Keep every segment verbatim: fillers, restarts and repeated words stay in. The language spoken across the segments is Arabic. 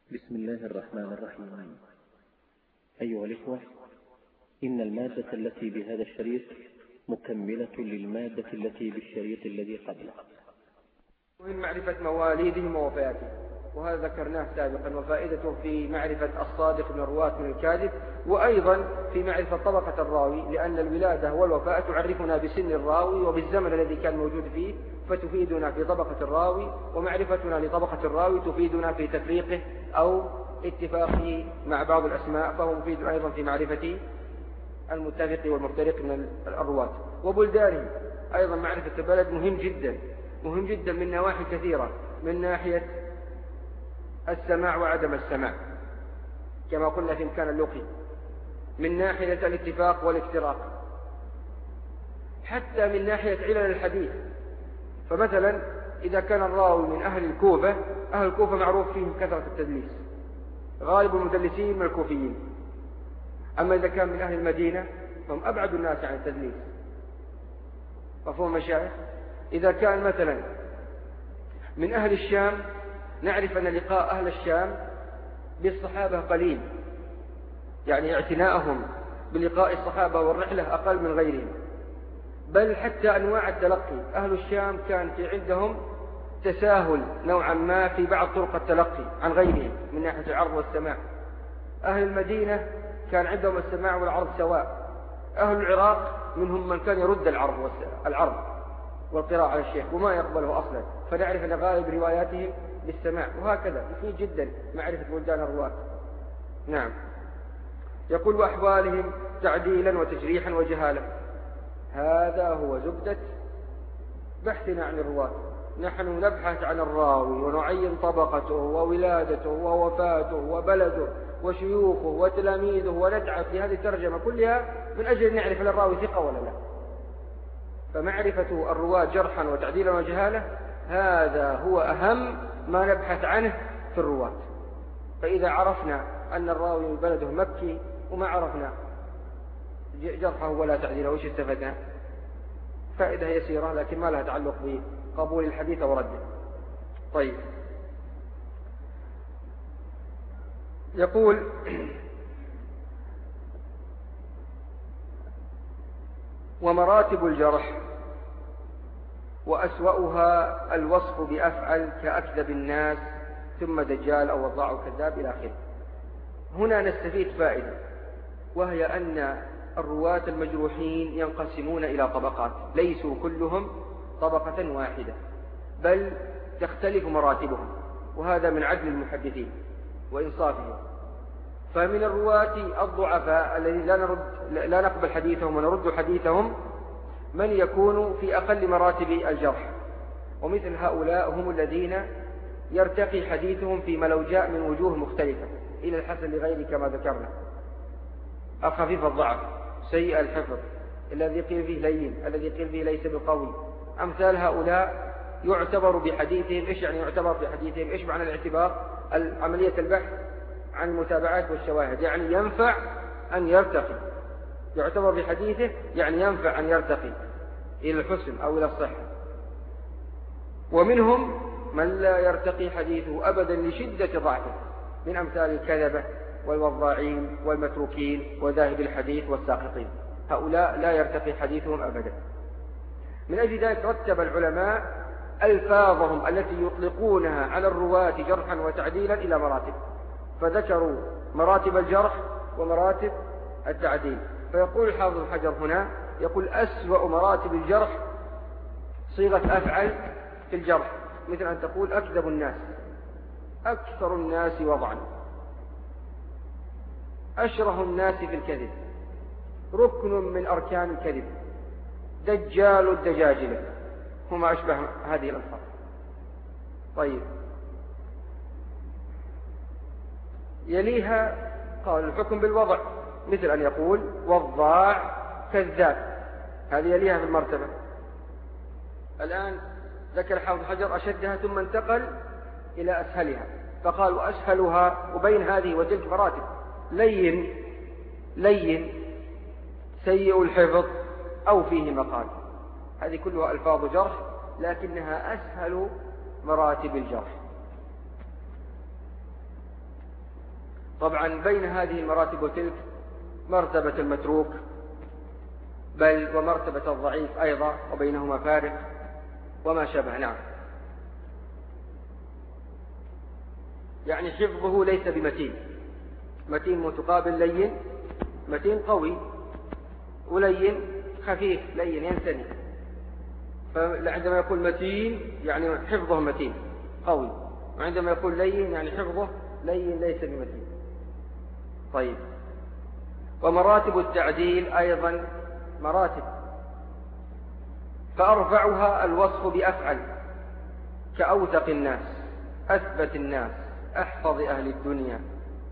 بسم الله الرحمن الرحيم. أيها الإخوة، إن المادة التي بهذا الشريط مكملة للمادة التي بالشريط الذي قبله. ومن معرفة مواليدهم ووفاتهم، وهذا ذكرناه سابقا، وفائدته في معرفة الصادق من الرواة من الكاذب، وأيضا في معرفة طبقة الراوي، لأن الولادة والوفاة تعرفنا بسن الراوي وبالزمن الذي كان موجود فيه، فتفيدنا في طبقة الراوي، ومعرفتنا لطبقة الراوي تفيدنا في تفريقه أو اتفاقه مع بعض الأسماء، فهو مفيد أيضا في معرفة المتفق والمفترق من الرواة. وبلدانهم أيضا، معرفة البلد مهم جدا مهم جدا من نواحي كثيرة، من ناحية السماع وعدم السماع كما قلنا في إمكان اللقي، من ناحية الاتفاق والافتراق، حتى من ناحية علل الحديث. فمثلا إذا كان الراوي من أهل الكوفة، أهل الكوفة معروف فيهم كثرة التدليس، غالب المدلسين من الكوفيين. أما إذا كان من أهل المدينة فهم أبعد الناس عن التدليس. مفهوم مشايخ؟ إذا كان مثلا من أهل الشام، نعرف أن لقاء أهل الشام بالصحابة قليل، يعني اعتناءهم بلقاء الصحابة والرحلة أقل من غيرهم. بل حتى أنواع التلقي، أهل الشام كان في عندهم تساهل نوعا ما في بعض طرق التلقي عن غيرهم من ناحية العرض والسماع. أهل المدينة كان عندهم السماع والعرض سواء. أهل العراق منهم من كان يرد العرض العرض والقراءة على الشيخ وما يقبله أصلا، فنعرف أن غالب رواياتهم بالسماع. وهكذا مفيد جدا معرفة بلدان الرواة. نعم. يقول وأحوالهم تعديلا وتجريحا وجهالا. هذا هو زبدة بحثنا عن الرواة. نحن نبحث عن الراوي ونعين طبقته وولادته ووفاته وبلده وشيوخه وتلاميذه، ونتعب في هذه الترجمة كلها من أجل أن نعرف هل الراوي ثقة ولا لا. فمعرفة الرواة جرحا وتعديلا وجهالة هذا هو أهم ما نبحث عنه في الرواة. فإذا عرفنا أن الراوي من بلده مكي وما عرفنا جرحه ولا تعديله، وش استفدنا؟ فائدة يسيرة لكن ما لها تعلق بقبول الحديث ورده. طيب، يقول ومراتب الجرح وأسوأها الوصف بأفعل كأكذب الناس ثم دجال أو وضاع كذاب إلى آخره. هنا نستفيد فائدة، وهي أن الرواة المجروحين ينقسمون إلى طبقات، ليسوا كلهم طبقة واحدة، بل تختلف مراتبهم، وهذا من عدل المحدثين وإنصافهم. فمن الرواة الضعفاء الذين لا نرد لا نقبل حديثهم ونرد حديثهم من يكون في أقل مراتب الجرح، ومثل هؤلاء هم الذين يرتقي حديثهم فيما لو جاء من وجوه مختلفة إلى الحسن لغيره كما ذكرنا. الخفيف الضعف، سيء الحفظ، الذي قيل فيه لين، الذي قيل فيه ليس بقوي، أمثال هؤلاء يعتبر بحديثهم. إيش يعني يعتبر بحديثهم؟ إيش معنى الاعتبار؟ عملية البحث عن المتابعات والشواهد، يعني ينفع أن يرتقي. يعتبر بحديثه يعني ينفع أن يرتقي إلى الحسن أو إلى الصحة. ومنهم من لا يرتقي حديثه أبدا لشدة ضعفه، من أمثال الكذبة والوضاعين والمتروكين وذاهب الحديث والساقطين. هؤلاء لا يرتقي حديثهم أبدا. من أجل ذلك رتب العلماء ألفاظهم التي يطلقونها على الرواة جرحا وتعديلا إلى مراتب، فذكروا مراتب الجرح ومراتب التعديل. فيقول الحافظ ابن حجر هنا، يقول أسوأ مراتب الجرح صيغة أفعل في الجرح، مثل أن تقول أكذب الناس، أكثر الناس وضعا، أشره الناس في الكذب، ركن من أركان الكذب، دجال الدجاجلة، وما أشبه هذه الألفاظ. طيب، يليها قال الحكم بالوضع، مثل أن يقول وضاع كذاب، هذه يليها في المرتبة. الآن ذكر الحافظ حجر أشدها ثم انتقل إلى أسهلها، فقال وأسهلها، وبين هذه وتلك مراتب: لين لين، سيء الحفظ، أو فيه مقال. هذه كلها ألفاظ جرح، لكنها أسهل مراتب الجرح. طبعا بين هذه المراتب وتلك مرتبة المتروك بل ومرتبة الضعيف أيضا، وبينهما فارق وما شابه. نعم. يعني حفظه ليس بمتين، متين متقابل لين، متين قوي، ولين خفيف لين ينسني. فعندما يقول متين يعني حفظه متين قوي، وعندما يقول لين يعني حفظه لين ليس بمتين. طيب. ومراتب التعديل أيضا مراتب، فأرفعها الوصف بأفعل، كأوثق الناس، أثبت الناس، أحفظ أهل الدنيا.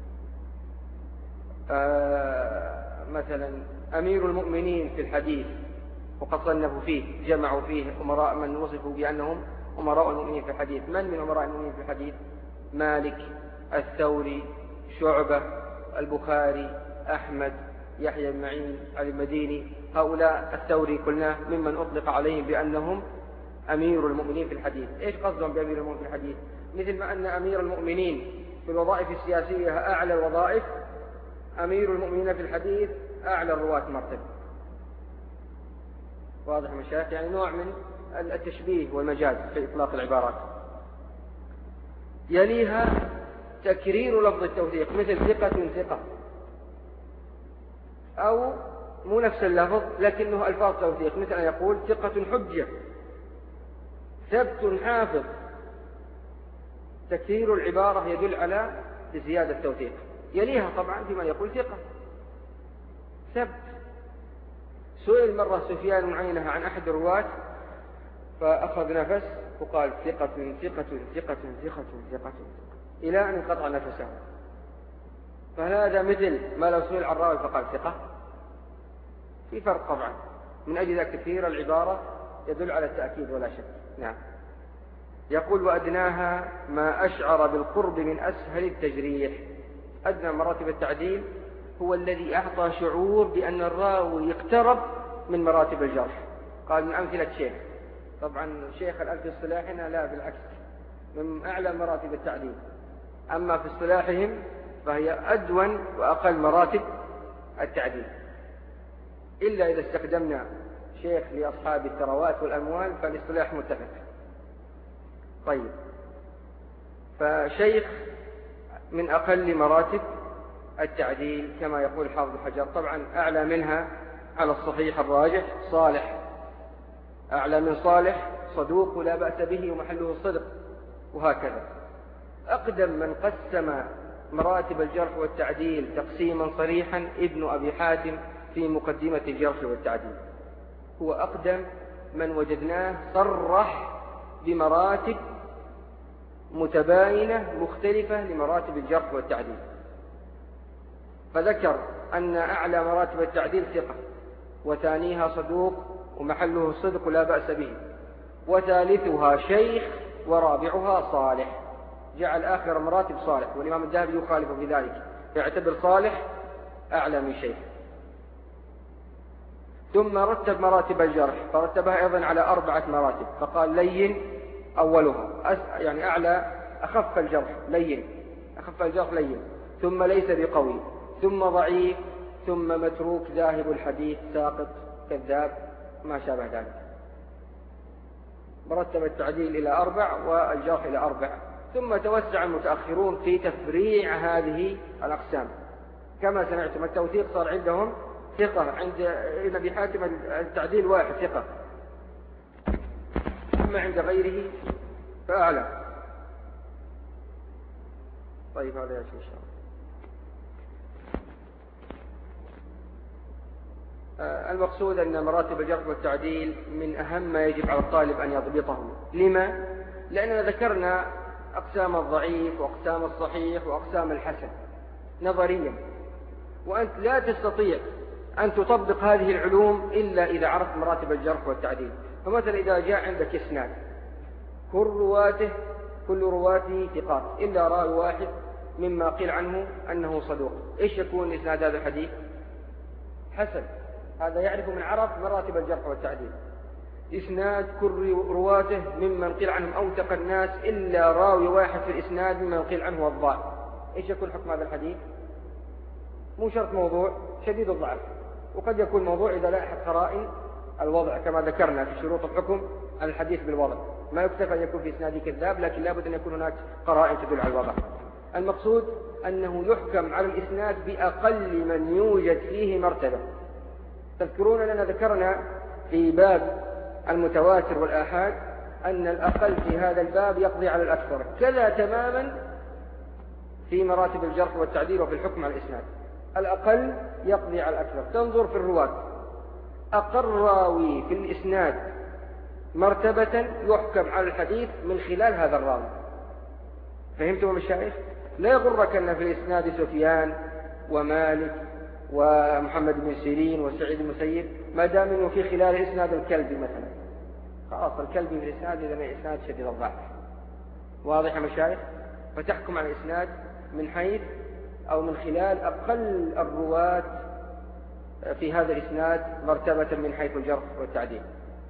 آه مثلا أمير المؤمنين في الحديث، وقد صنفوا فيه جمعوا فيه أمراء من وصفوا بأنهم أمراء المؤمنين في الحديث. من من أمراء المؤمنين في الحديث؟ مالك، الثوري، شعبة، البخاري، أحمد، يحيى بن معين، علي المديني. هؤلاء الثوري قلنا ممن أطلق عليهم بأنهم أمير المؤمنين في الحديث. إيش قصدهم بأمير المؤمنين في الحديث؟ مثل ما أن أمير المؤمنين في الوظائف السياسية أعلى الوظائف، أمير المؤمنين في الحديث أعلى الرواة مرتبة. واضح مشايخ؟ يعني نوع من التشبيه والمجاز في إطلاق العبارات. يليها تكرير لفظ التوثيق، مثل ثقة ثقة، أو مو نفس اللفظ لكنه ألفاظ توثيق، مثل أن يقول ثقة حجة، ثبت حافظ. تكرير العبارة يدل على زيادة التوثيق. يليها طبعا في من يقول ثقة ثبت. سئل مرة سفيان بن عيينة عن أحد الرواة فأخذ نفس وقال ثقة ثقة ثقة ثقة ثقة إلى أن انقطع نفسه. فهذا مثل ما لو سئل عن راوي فقال ثقة. في فرق طبعا. من أجل ذلك تكرير العبارة يدل على التأكيد ولا شك. نعم. يقول وأدناها ما أشعر بالقرب من أسهل التجريح. أدنى مراتب التعديل هو الذي أعطى شعور بأن الراوي يقترب من مراتب الجرح. قال من أمثلة شيخ. طبعا شيخ الألف في اصطلاحنا لا، بالعكس، من أعلى مراتب التعديل. أما في اصطلاحهم فهي أدون وأقل مراتب التعديل، إلا إذا استخدمنا شيخ لأصحاب الثروات والأموال فالاصطلاح متفق. طيب. فشيخ من أقل مراتب التعديل كما يقول حافظ حجر. طبعا أعلى منها على الصحيح الراجح صالح، أعلى من صالح صدوق لا بأس به ومحله الصدق، وهكذا. أقدم من قسم مراتب الجرح والتعديل تقسيما صريحا ابن أبي حاتم في مقدمة الجرح والتعديل. هو أقدم من وجدناه صرح بمراتب متباينة مختلفة لمراتب الجرح والتعديل. فذكر أن أعلى مراتب التعديل ثقة، وثانيها صدوق ومحله الصدق لا بأس به، وثالثها شيخ، ورابعها صالح. جعل آخر مراتب صالح، والإمام الذهبي يخالف في ذلك، يعتبر صالح أعلى من شيخ. ثم رتب مراتب الجرح فرتبها أيضا على أربعة مراتب، فقال لين أولها، يعني أعلى أخف الجرح لين، أخف الجرح لين، ثم ليس بقوي، ثم ضعيف، ثم متروك ذاهب الحديث ساقط كذاب ما شابه ذلك. مرتب التعديل إلى أربع والجرح إلى أربع. ثم توسع المتأخرون في تفريع هذه الأقسام. كما سمعتم التوثيق صار عندهم ثقة، عند ابن أبي حاتم التعديل واحد ثقة، أما عند غيره فأعلى. طيب هذا يا شيخ إن شاء الله. المقصود أن مراتب الجرح والتعديل من أهم ما يجب على الطالب أن يضبطه. لما؟ لأننا ذكرنا أقسام الضعيف وأقسام الصحيح وأقسام الحسن نظريا، وأنت لا تستطيع أن تطبق هذه العلوم إلا إذا عرفت مراتب الجرح والتعديل. فمثلا إذا جاء عندك إسناد كل رواته كل رواته ثقات إلا راوي واحد مما قيل عنه أنه صدوق، إيش يكون إسناد هذا الحديث؟ حسن. هذا يعرف من عرف مراتب الجرح والتعديل. إسناد كل رواته ممن قيل عنهم أوثق الناس إلا راوي واحد في الإسناد ممن قيل عنه الضال، إيش يكون حكم هذا الحديث؟ مو شرط موضوع شديد الضعف، وقد يكون موضوع إذا لا أحد قرائن الوضع كما ذكرنا في شروط الحكم على الحديث بالوضع. ما يكتفى أن يكون في إسناده كذاب، لكن لابد أن يكون هناك قرائن تدل على الوضع. المقصود أنه يحكم على الإسناد بأقل من يوجد فيه مرتبة. تذكرون أننا ذكرنا في باب المتواتر والآحاد أن الأقل في هذا الباب يقضي على الأكثر، كذا تماما في مراتب الجرح والتعديل وفي الحكم على الإسناد. الأقل يقضي على الأكثر. تنظر في الرواة، أقل راوي في الإسناد مرتبة يحكم على الحديث من خلال هذا الراوي. فهمتم مشايخ؟ لا يغرك أن في الإسناد سفيان ومالك ومحمد بن سيرين وسعيد المسيب ما دام انه في خلال إسناد الكلبي مثلا، خلاص الكلبي في الإسناد إذا ما إسناد شديد الضعف. واضح يا مشايخ؟ فتحكم على الإسناد من حيث أو من خلال أقل الرواة في هذا الإسناد مرتبة من حيث الجرح والتعديل.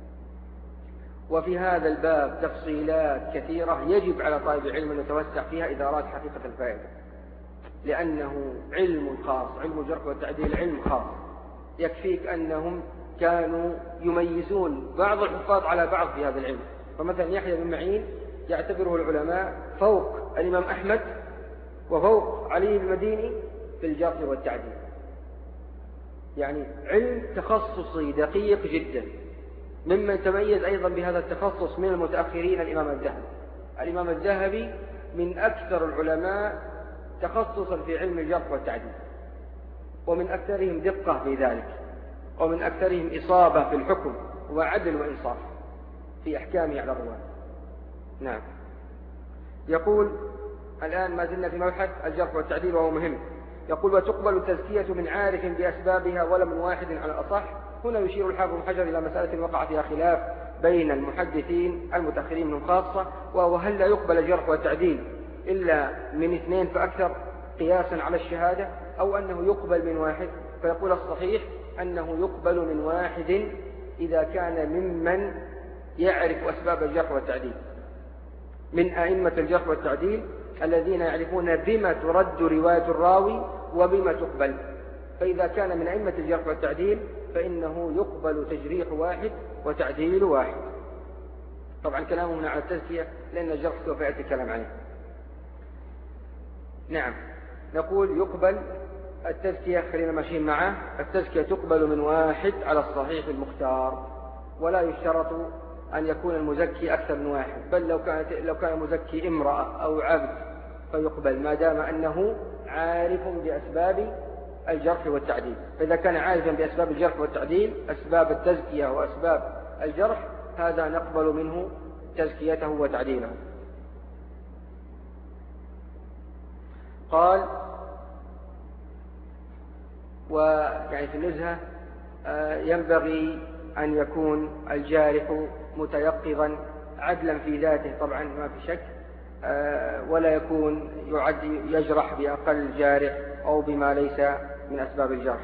وفي هذا الباب تفصيلات كثيرة يجب على طالب العلم أن يتوسع فيها إذا أراد حقيقة الفائدة، لأنه علم خاص، علم الجرح والتعديل علم خاص. يكفيك أنهم كانوا يميزون بعض الحفاظ على بعض في هذا العلم. فمثلا يحيى بن معين يعتبره العلماء فوق الإمام أحمد وفوق علي المديني في الجرح والتعديل، يعني علم تخصصي دقيق جدا. ممن تميز أيضا بهذا التخصص من المتأخرين الإمام الذهبي. الإمام الذهبي من أكثر العلماء تخصصا في علم الجرح والتعديل، ومن أكثرهم دقة في ذلك، ومن أكثرهم إصابة في الحكم وعدل وإنصاف في أحكامه على الرواة. نعم. يقول الآن ما زلنا في مبحث الجرح والتعديل وهو مهم. يقول وتقبل التزكية من عارف بأسبابها ولا من واحد على الأصح. هنا يشير الحافظ بن حجر إلى مسألة وقع فيها خلاف بين المحدثين المتأخرين منهم خاصة، وهو هل لا يقبل الجرح والتعديل إلا من اثنين فأكثر قياسا على الشهادة، أو أنه يقبل من واحد. فيقول الصحيح أنه يقبل من واحد إذا كان ممن يعرف أسباب الجرح والتعديل، من أئمة الجرح والتعديل الذين يعرفون بما ترد رواية الراوي وبما تقبل. فإذا كان من أئمة الجرح والتعديل فإنه يقبل تجريح واحد وتعديل واحد. طبعا كلامه هنا على التزكية لأن الجرح سوف يأتي كلام عنه. نعم. نقول يقبل التزكية، خلينا ماشيين معه. التزكية تقبل من واحد على الصحيح المختار، ولا يشترط أن يكون المزكي أكثر من واحد، بل لو كانت لو كان المزكي امرأة أو عبد فيقبل ما دام أنه عارف بأسباب الجرح والتعديل. فإذا كان عارفا بأسباب الجرح والتعديل، أسباب التزكية وأسباب الجرح، هذا نقبل منه تزكيته وتعديله. قال ويعني في النزهة ينبغي أن يكون الجارح متيقظا عدلا في ذاته، طبعا ما في شك، ولا يكون يعد يجرح بأقل جارح أو بما ليس من أسباب الجرح.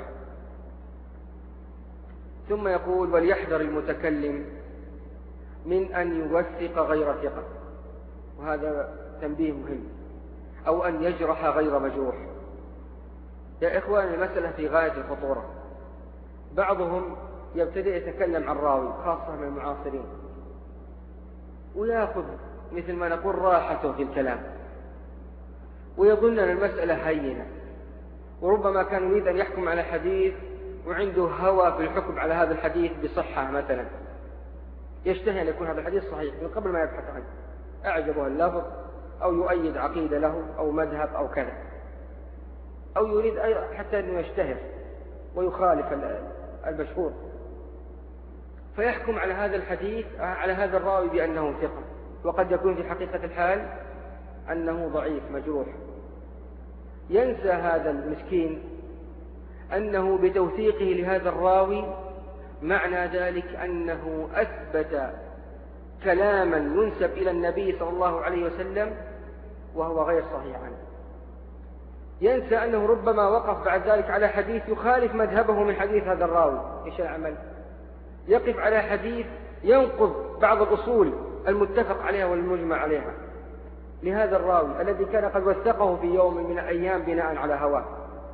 ثم يقول وليحذر المتكلم من أن يوثق غير ثقة، وهذا تنبيه مهم، أو أن يجرح غير مجروح. يا إخوان المسألة في غاية الخطورة. بعضهم يبتدئ يتكلم عن راوي خاصة من المعاصرين ويأخذ مثل ما نقول راحته في الكلام، ويظن أن المسألة هينة، وربما كان يريد أن يحكم على حديث وعنده هوى في الحكم على هذا الحديث بصحة مثلا، يشتهي أن يكون هذا الحديث صحيح من قبل ما يبحث عنه، أعجبه اللفظ أو يؤيد عقيدة له أو مذهب أو كذا، أو يريد حتى أنه يشتهر ويخالف المشهور، فيحكم على هذا الحديث على هذا الراوي بأنه ثقة، وقد يكون في حقيقة الحال أنه ضعيف مجروح. ينسى هذا المسكين أنه بتوثيقه لهذا الراوي معنى ذلك أنه أثبت كلاما ينسب إلى النبي صلى الله عليه وسلم وهو غير صحيح عنه. ينسى أنه ربما وقف بعد ذلك على حديث يخالف مذهبه من حديث هذا الراوي. إيش العمل؟ يقف على حديث ينقض بعض الأصول المتفق عليها والمجمع عليها لهذا الراوي الذي كان قد وثقه في يوم من الأيام بناء على هواه.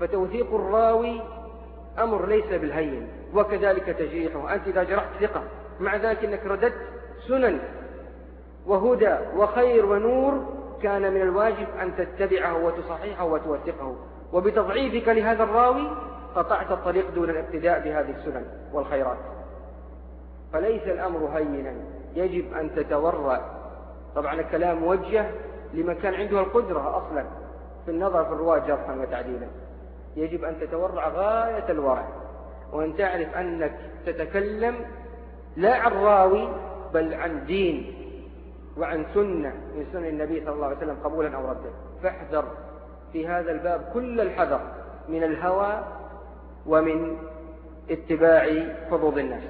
فتوثيق الراوي أمر ليس بالهين، وكذلك تجريحه. أنت إذا جرحت ثقة مع ذلك أنك رددت سنن وهدى وخير ونور، كان من الواجب أن تتبعه وتصححه وتوثقه، وبتضعيفك لهذا الراوي قطعت الطريق دون الابتداء بهذه السنن والخيرات. فليس الأمر هينا، يجب أن تتورع. طبعا الكلام موجه لمن كان عنده القدرة أصلا في النظر في الرواة جرحا وتعديلا. يجب أن تتورع غاية الورع، وأن تعرف أنك تتكلم لا عن راوي بل عن دين وعن سنة من سنن النبي صلى الله عليه وسلم قبولا أو ردا. فاحذر في هذا الباب كل الحذر من الهوى ومن اتباع حظوظ الناس.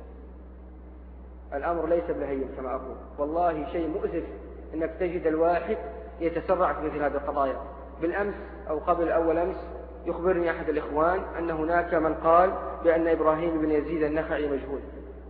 الأمر ليس بالهين كما أقول، والله شيء مؤسف أنك تجد الواحد يتسرع في مثل هذه القضايا. بالأمس أو قبل أول أمس يخبرني أحد الإخوان أن هناك من قال بأن إبراهيم بن يزيد النخعي مجهول،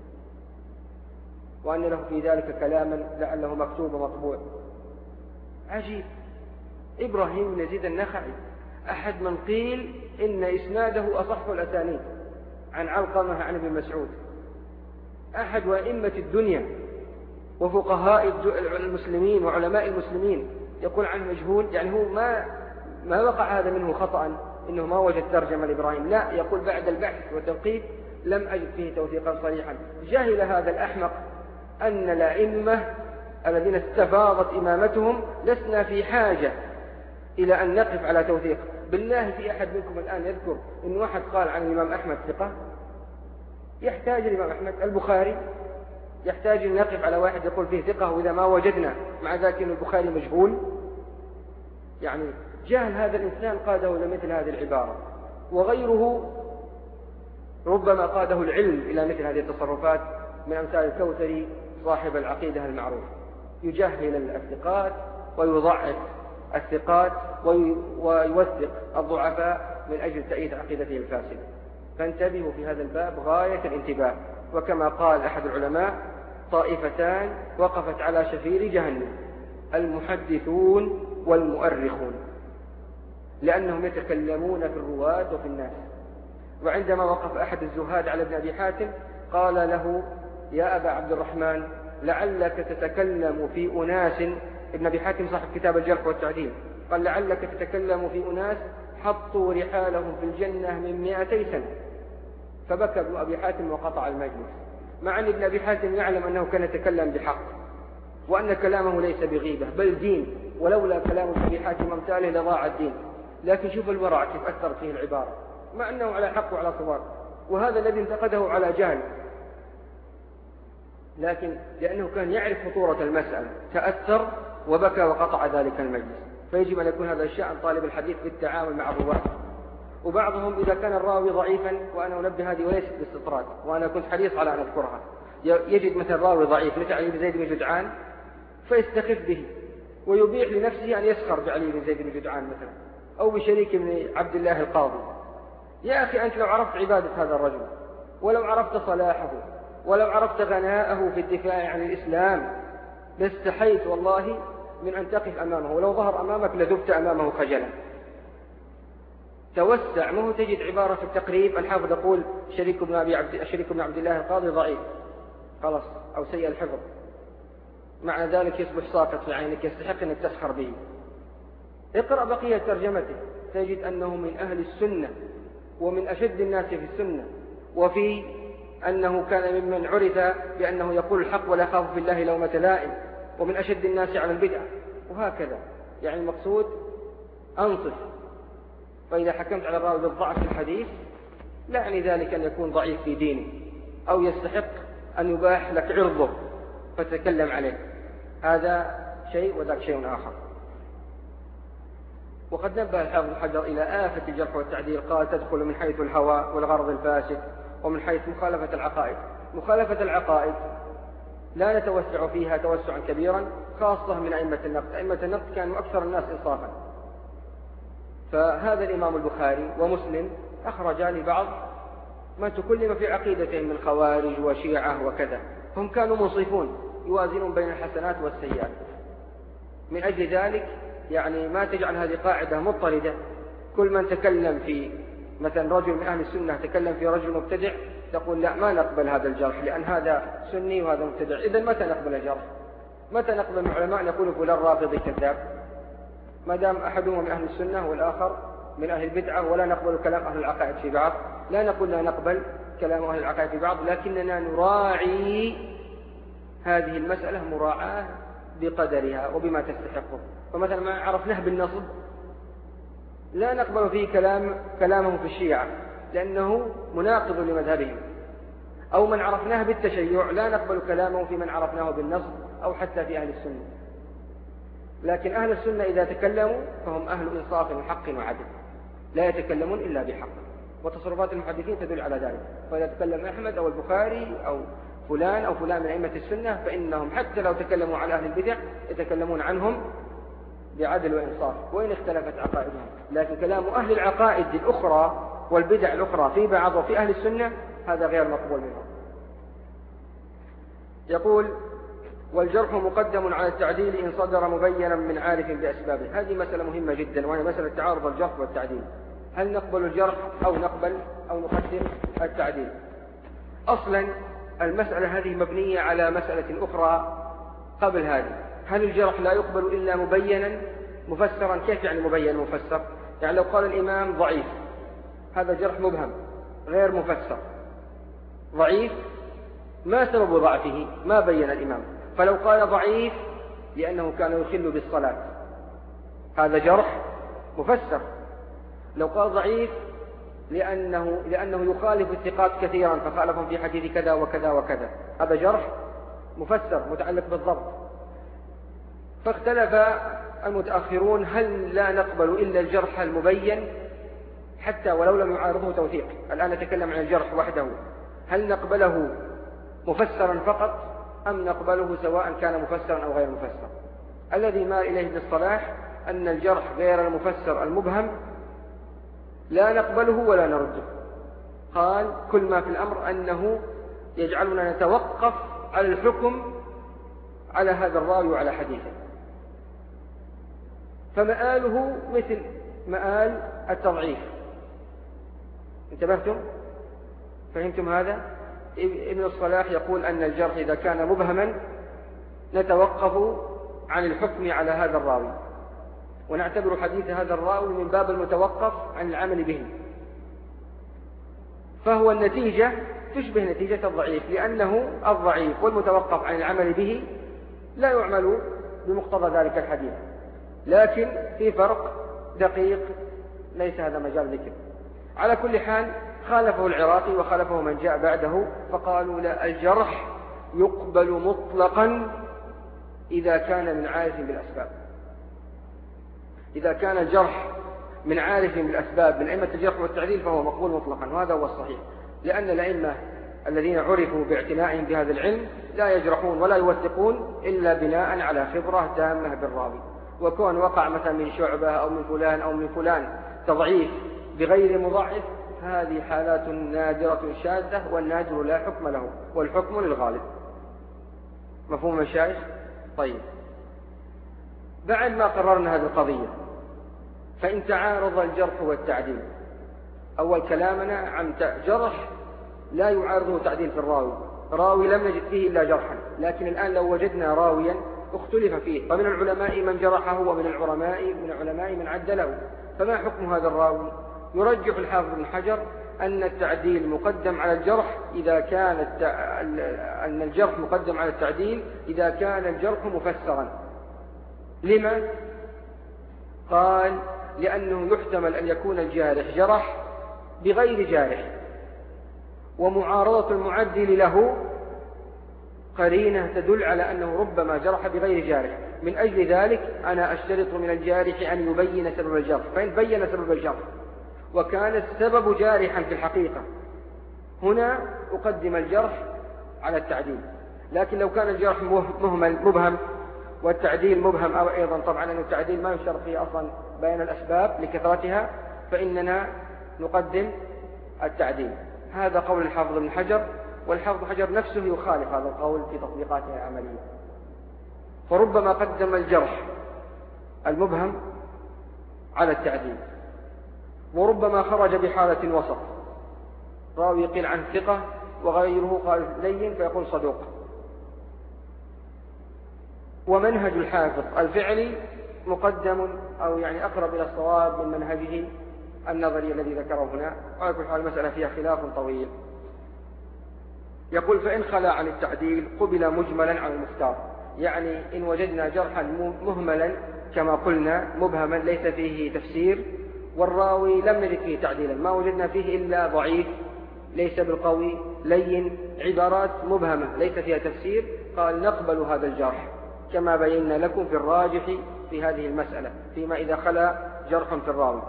وأن له في ذلك كلاما لعله مكتوب ومطبوع. عجيب، إبراهيم بن يزيد النخعي أحد من قيل إن إسناده أصح الأسانيد عن علقمة عن ابن مسعود، أحد وأئمة الدنيا وفقهاء المسلمين وعلماء المسلمين، يقول عنه مجهول. يعني هو ما ما وقع هذا منه خطأ إنه ما وجد ترجمة لإبراهيم، لا، يقول بعد البحث والتدقيق لم أجد فيه توثيقا صريحا. جهل هذا الأحمق أن الأئمة الذين استفاضت إمامتهم لسنا في حاجة إلى أن نقف على توثيق. بالله في أحد منكم الآن يذكر إن واحد قال عن الإمام أحمد ثقة؟ يحتاج الإمام أحمد البخاري يحتاج أن نقف على واحد يقول فيه ثقة، وإذا ما وجدنا مع ذلك أن البخاري مجهول؟ يعني جهل هذا الإنسان قاده إلى مثل هذه العبارة، وغيره ربما قاده العلم إلى مثل هذه التصرفات، من أمثال الكوثري صاحب العقيدة المعروف، يجهل الثقات ويضعف الثقات ويوثق الضعفاء من أجل تأييد عقيدته الفاسدة. فانتبهوا في هذا الباب غاية الانتباه. وكما قال أحد العلماء: طائفتان وقفت على شفير جهنم، المحدثون والمؤرخون، لأنهم يتكلمون في الرواة وفي الناس. وعندما وقف أحد الزهاد على ابن أبي حاتم قال له: يا أبا عبد الرحمن، لعلك تتكلم في أناس، ابن أبي حاتم صاحب كتاب الجرح والتعديل، قال: لعلك تتكلم في أناس حطوا رحالهم في الجنة من مئتي سنة. فبكى ابن أبي حاتم وقطع المجلس، مع أن ابن أبي حاتم يعلم أنه كان يتكلم بحق، وأن كلامه ليس بغيبة بل دين، ولولا كلام ابن أبي حاتم أمثاله لضاع الدين. لكن شوف الورع كيف أثر فيه العبارة، مع أنه على حق وعلى صواب، وهذا الذي انتقده على جهل، لكن لأنه كان يعرف خطورة المسألة تأثر وبكى وقطع ذلك المجلس. فيجب أن يكون هذا الشأن طالب الحديث في التعامل مع الرواة. وبعضهم إذا كان الراوي ضعيفا، وأنا أنبه هذه وليست باستطراد، وأنا كنت حريص على أن أذكرها، يجد مثل راوي ضعيف مثل علي بن زيد بن جدعان فيستخف به ويبيح لنفسه أن يسخر بعلي بن زيد بن جدعان مثلا، أو بشريك بن عبد الله القاضي. يا أخي، أنت لو عرفت عبادة هذا الرجل، ولو عرفت صلاحه، ولو عرفت غناءه في الدفاع عن الإسلام، لاستحيت والله من أن تقف أمامه، ولو ظهر أمامك لذبت أمامه خجلا. توسع، مو تجد عبارة في التقريب الحافظ يقول شريك بن أبي عبد شريك بن عبد الله القاضي ضعيف خلاص، أو سيء الحفظ، مع ذلك يصبح ساقط في عينك، يستحق أنك تسخر به. اقرأ بقية ترجمته تجد أنه من أهل السنة، ومن أشد الناس في السنة، وفي أنه كان ممن عرف بأنه يقول الحق ولا يخاف في الله لومة لائم، ومن أشد الناس على البدع، وهكذا. يعني المقصود أنصف. فإذا حكمت على الراوي بالضعف في الحديث لا يعني ذلك أن يكون ضعيف في دينه، أو يستحق أن يباح لك عرضه فتتكلم عليه، هذا شيء وذاك شيء آخر. وقد نبه الحافظ بن حجر إلى آفة الجرح والتعديل، قال: تدخل من حيث الهوى والغرض الفاسد، ومن حيث مخالفة العقائد. مخالفة العقائد لا نتوسع فيها توسعا كبيرا، خاصة من أئمة النقد. أئمة النقد كانوا أكثر الناس إنصافا. فهذا الإمام البخاري ومسلم أخرجا لبعض من تكلم في عقيدتهم من خوارج وشيعة وكذا، هم كانوا منصفون يوازنون بين الحسنات والسيئات. من أجل ذلك يعني ما تجعل هذه قاعدة مضطردة كل من تكلم في مثلا رجل من أهل السنة تكلم في رجل مبتدع تقول لا ما نقبل هذا الجرح لأن هذا سني وهذا مبتدع. إذن متى نقبل الجرح؟ متى نقبل من العلماء يقول فلان رافضي كذاب؟ ما دام أحدهما من أهل السنة والآخر من أهل البدعة، ولا نقبل كلام أهل العقائد في بعض. لا نقول لا نقبل كلام أهل العقائد في بعض، لكننا نراعي هذه المسألة مراعاة بقدرها وبما تستحقه. فمثلا ما عرفناه بالنصب لا نقبل فيه كلام كلامه في الشيعة لأنه مناقض لمذهبهم، أو من عرفناه بالتشيع لا نقبل كلامه في من عرفناه بالنصب أو حتى في أهل السنة. لكن أهل السنة إذا تكلموا فهم أهل إنصاف وحق وعدل، لا يتكلمون إلا بحق، وتصرفات المحدثين تدل على ذلك. فإذا تكلم أحمد أو البخاري أو فلان أو فلان من أئمة السنة فإنهم حتى لو تكلموا على أهل البدع يتكلمون عنهم بعدل وإنصاف وإن اختلفت عقائدهم. لكن كلام أهل العقائد الأخرى والبدع الأخرى في بعض وفي أهل السنة هذا غير مقبول منهم. يقول والجرح مقدم على التعديل إن صدر مبينا من عارف بأسبابه. هذه مسألة مهمة جدا، وهي مسألة تعارض الجرح والتعديل. هل نقبل الجرح أو نقبل أو نقدم التعديل؟ أصلا المسألة هذه مبنية على مسألة أخرى قبل هذه. هل الجرح لا يقبل إلا مبينا مفسرا؟ كيف يعني مبين مفسر؟ يعني لو قال الإمام ضعيف هذا جرح مبهم غير مفسر. ضعيف ما سبب ضعفه؟ ما بين الإمام. فلو قال ضعيف لأنه كان يخل بالصلاة هذا جرح مفسر. لو قال ضعيف لأنه, لأنه يخالف الثقات كثيرا فخالفهم في حديث كذا وكذا وكذا هذا جرح مفسر متعلق بالضبط. فاختلف المتأخرون هل لا نقبل إلا الجرح المبين حتى ولو لم يعارضه توثيق. الآن نتكلم عن الجرح وحده، هل نقبله مفسرا فقط أم نقبله سواء كان مفسرا أو غير مفسر؟ الذي مال إليه بالصلاح أن الجرح غير المفسر المبهم لا نقبله ولا نرده. قال كل ما في الأمر أنه يجعلنا نتوقف على الحكم على هذا الراوي وعلى حديثه، فمآله مثل مآل التضعيف. انتبهتم؟ فهمتم هذا؟ ابن الصلاح يقول أن الجرح إذا كان مبهما نتوقف عن الحكم على هذا الراوي ونعتبر حديث هذا الراوي من باب المتوقف عن العمل به، فهو النتيجة تشبه نتيجة الضعيف، لأنه الضعيف والمتوقف عن العمل به لا يعمل بمقتضى ذلك الحديث. لكن في فرق دقيق ليس هذا مجال ذكر. على كل حال خالفه العراقي وخالفه من جاء بعده فقالوا لا، الجرح يقبل مطلقا إذا كان من عارف بالأسباب. إذا كان الجرح من عارف بالأسباب من أئمة الجرح والتعديل فهو مقبول مطلقا، وهذا هو الصحيح، لأن الأئمة الذين عرفوا باعتنائهم بهذا العلم لا يجرحون ولا يوثقون إلا بناء على خبرة تامة بالراوي. وكون وقع مثلا من شعبة أو من فلان أو من فلان تضعيف بغير مضاعف هذه حالات نادرة شاذة، والنادر لا حكم له والحكم للغالب. مفهوم الشيخ؟ طيب، بعد ما قررنا هذه القضية فإن تعارض الجرح والتعديل، أول كلامنا عن جرح لا يعارضه تعديل في الراوي، راوي لم نجد فيه إلا جرحا، لكن الآن لو وجدنا راويا اختلف فيه فمن العلماء من جرحه ومن العلماء من العلماء من عدله، فما حكم هذا الراوي؟ يرجح الحافظ بن حجر أن التعديل مقدم على الجرح إذا كان التع... أن الجرح مقدم على التعديل إذا كان الجرح مفسرا. لما؟ قال لأنه يحتمل أن يكون الجارح جرح بغير جارح، ومعارضة المعدل له قرينة تدل على أنه ربما جرح بغير جارح. من أجل ذلك أنا أشترط من الجارح أن يبين سبب الجرح، فإن بين سبب الجرح وكان السبب جارحا في الحقيقة هنا أقدم الجرح على التعديل. لكن لو كان الجرح مهمل مبهم والتعديل مبهم أو أيضا طبعا أن التعديل ما يشترط فيه أصلا بين الأسباب لكثرتها فإننا نقدم التعديل. هذا قول الحافظ بن حجر، والحافظ بن حجر نفسه يخالف هذا القول في تطبيقاته العملية، فربما قدم الجرح المبهم على التعديل، وربما خرج بحالة وسط، راوي يقيل عن ثقة وغيره قال لين فيقول صدوق. ومنهج الحافظ الفعلي مقدم أو يعني أقرب إلى الصواب من منهجه النظري الذي ذكره هنا، وعلى كل حال المسألة فيها خلاف طويل. يقول فإن خلا عن التعديل قبل مجملا على المختار، يعني إن وجدنا جرحا مهملا كما قلنا مبهما ليس فيه تفسير، والراوي لم نجد فيه تعديلا، ما وجدنا فيه إلا ضعيف ليس بالقوي لين، عبارات مبهمة ليس فيها تفسير، قال نقبل هذا الجرح كما بينا لكم في الراجح في هذه المسألة فيما إذا خلا جرح في الراوي.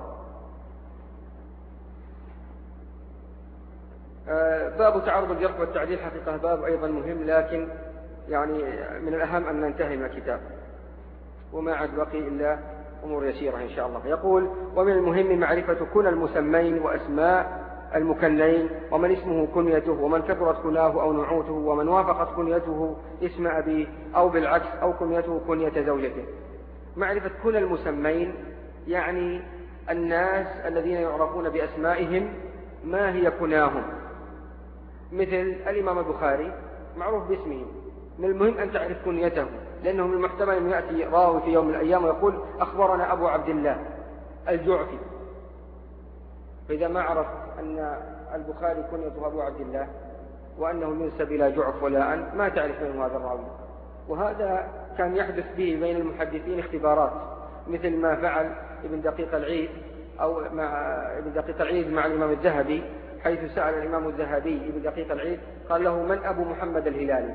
باب تعارض الجرح والتعديل حقيقة باب أيضا مهم، لكن يعني من الأهم أن ننتهي من الكتاب وما عاد بقي إلا أمور يسيرة إن شاء الله. يقول ومن المهم معرفة كنى المسمين وأسماء المكنين، ومن اسمه كنيته، ومن كثرت كناه أو نعوته، ومن وافقت كنيته اسم أبيه أو بالعكس أو كنيته كنية زوجته. معرفة كنى المسمين يعني الناس الذين يعرفون بأسمائهم ما هي كناهم، مثل الإمام البخاري معروف باسمه، من المهم أن تعرف كنيته، لأنه من المحتمل أن يأتي راوي في يوم من الأيام ويقول أخبرنا أبو عبد الله الجعفي، فإذا ما عرف أن البخاري كنيته أبو عبد الله وأنه ينسب إلى جعف ولا أن ما تعرف من هذا الراوي. وهذا كان يحدث به بين المحدثين اختبارات، مثل ما فعل ابن دقيق العيد أو مع ابن دقيق العيد مع الإمام الذهبي، حيث سأل الإمام الذهبي ابن دقيق العيد قال له من أبو محمد الهلالي؟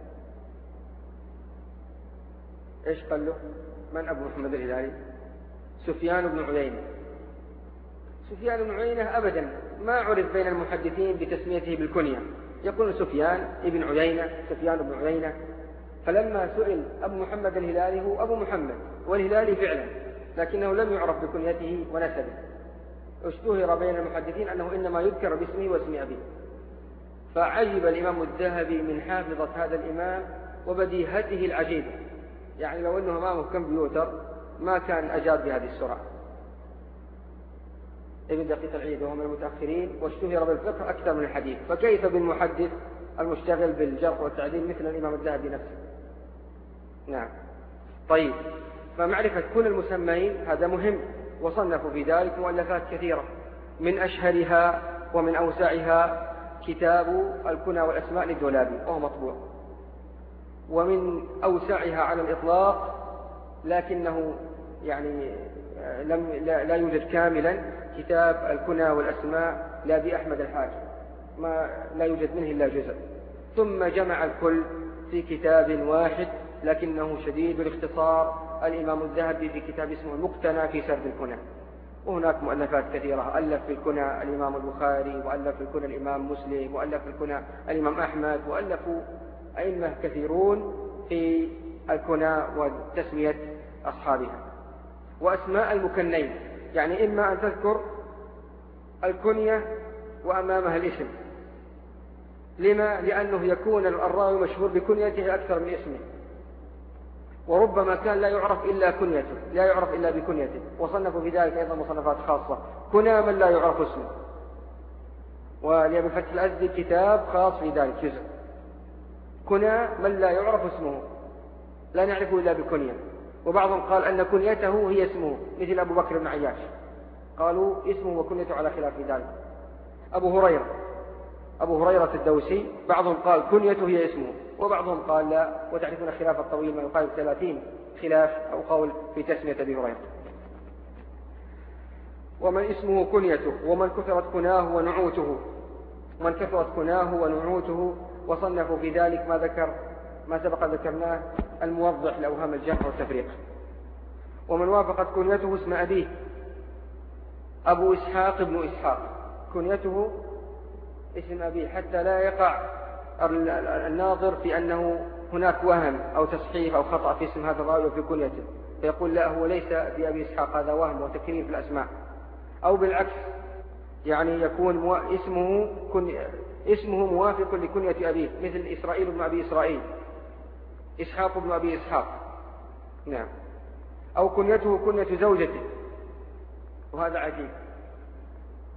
إيش قال له؟ من أبو محمد الهلالي؟ سفيان بن عيينة. سفيان بن عيينة أبدا ما عرف بين المحدثين بتسميته بالكنية، يقول سفيان ابن عيينة سفيان بن عيينة. فلما سئل أبو محمد الهلالي هو أبو محمد والهلالي فعلا، لكنه لم يعرف بكنيته ونسبه، اشتهر بين المحدثين أنه إنما يذكر باسمه واسم أبيه. فعجب الإمام الذهبي من حافظة هذا الإمام وبديهته العجيبة، يعني لو أنه أمامه كمبيوتر ما كان أجاب بهذه السرعة. ابن دقيق العيد وهو من المتأخرين واشتهر بالفقه أكثر من الحديث، فكيف بالمحدث المشتغل بالجرح والتعديل مثل الإمام الذهبي نفسه؟ نعم. طيب، فمعرفة كل المسمين هذا مهم، وصنفوا في ذلك مؤلفات كثيرة، من أشهرها ومن أوسعها كتاب الكنى والأسماء للدولابي وهو مطبوع، ومن أوسعها على الإطلاق لكنه يعني لم لا يوجد كاملا كتاب الكنى والأسماء لأبي أحمد الحاكم، ما لا يوجد منه إلا جزء، ثم جمع الكل في كتاب واحد لكنه شديد الاختصار الإمام الذهبي في كتاب اسمه المقتنى في سرد الكنى. وهناك مؤلفات كثيرة، ألف في الكنى الإمام البخاري، وألف في الكنى الإمام مسلم، وألف في الكنى الإمام أحمد، وألفوا أئمة كثيرون في الكنى وتسمية أصحابها. وأسماء المكنين يعني إما أن تذكر الكنية وأمامها الاسم، لما؟ لأنه يكون الراوي مشهور بكنيته أكثر من اسمه، وربما كان لا يعرف إلا كنيته لا يعرف إلا بكنيته، وصنفوا في ذلك أيضا مصنفات خاصة، كنى من لا يعرف اسمه، ولأبي فتح الأزدي كتاب خاص في ذلك جزء، كنى من لا يعرف اسمه لا نعرفه إلا بكنية. وبعضهم قال أن كنيته هي اسمه، مثل أبو بكر بن عياش قالوا اسمه وكنيته على خلاف ذلك. أبو هريرة أبو هريرة الدوسي بعضهم قال كنيته هي اسمه، وبعضهم قال لا، وتعرفون الخلاف الطويل ما يقال ثلاثين خلاف أو قول في تسمية أبي هريرة. ومن اسمه كنيته، ومن كثرت كناه ونعوته من كثرت كناه ونعوته وصنفوا في ذلك ما ذكر ما سبق ذكرناه الموضح لأوهام الجمع والتفريق. ومن وافقت كنيته اسم أبيه، أبو إسحاق بن إسحاق كنيته اسم أبيه، حتى لا يقع الناظر في أنه هناك وهم أو تصحيح أو خطأ في اسم هذا الراوي وفي كنيته، فيقول لا هو ليس بأبي إسحاق، هذا وهم وتكرير في الأسماء. أو بالعكس يعني يكون مو... اسمه كن... اسمه موافق لكنية أبيه، مثل إسرائيل بن أبي إسرائيل، إسحاق بن أبي إسحاق. نعم. أو كنيته كنية زوجته، وهذا عجيب،